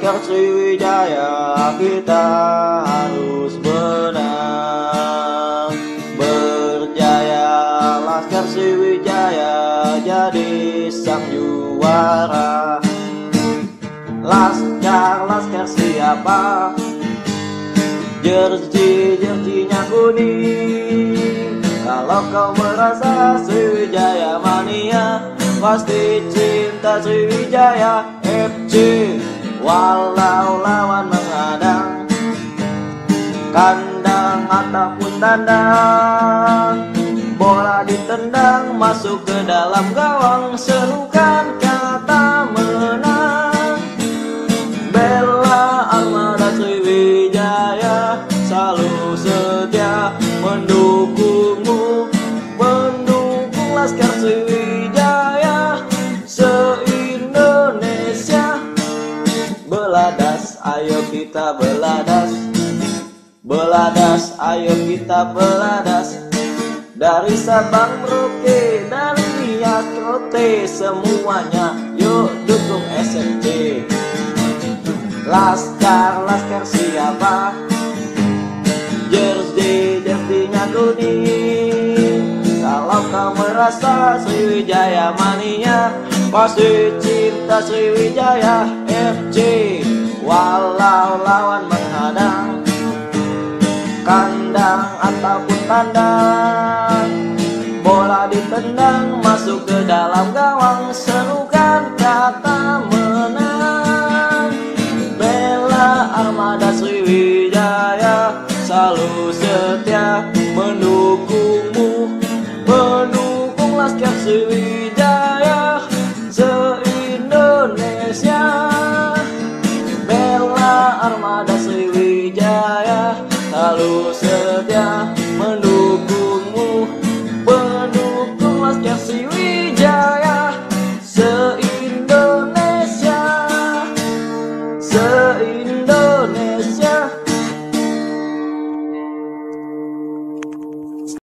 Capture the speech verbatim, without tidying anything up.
Laskar Sriwijaya kita harus menang. Berjaya Laskar Sriwijaya jadi sang juara. Laskar, Laskar siapa? Jersey-jersinya kuning. Kalau kau merasa Sriwijaya mania, pasti cinta Sriwijaya F C. Walau lawan menghadang, kandang ataupun tandang, bola ditendang masuk ke dalam gawang, serukan kata menang. Bela armada Sriwijaya, selalu setia mendukungmu, mendukung Laskar Sriwijaya se-Indonesia. Beladas, ayo kita beladas, beladas, ayo kita beladas. Dari Sabang Merauke, dari Nias Rote, semuanya yuk dukung S M C. Laskar, Laskar siapa? Jersey, jersinya kuning. Kalau kau merasa Sriwijaya mania, pasti cinta Sriwijaya F C. Walau lawan menghadang, kandang ataupun tandang, bola ditendang masuk ke dalam gawang, serukan kata menang. Bela armada Sriwijaya, selalu setia mendukungmu, mendukung Laskar Sriwijaya se-Indonesia. Bela armada Sriwijaya, selalu setia mendukung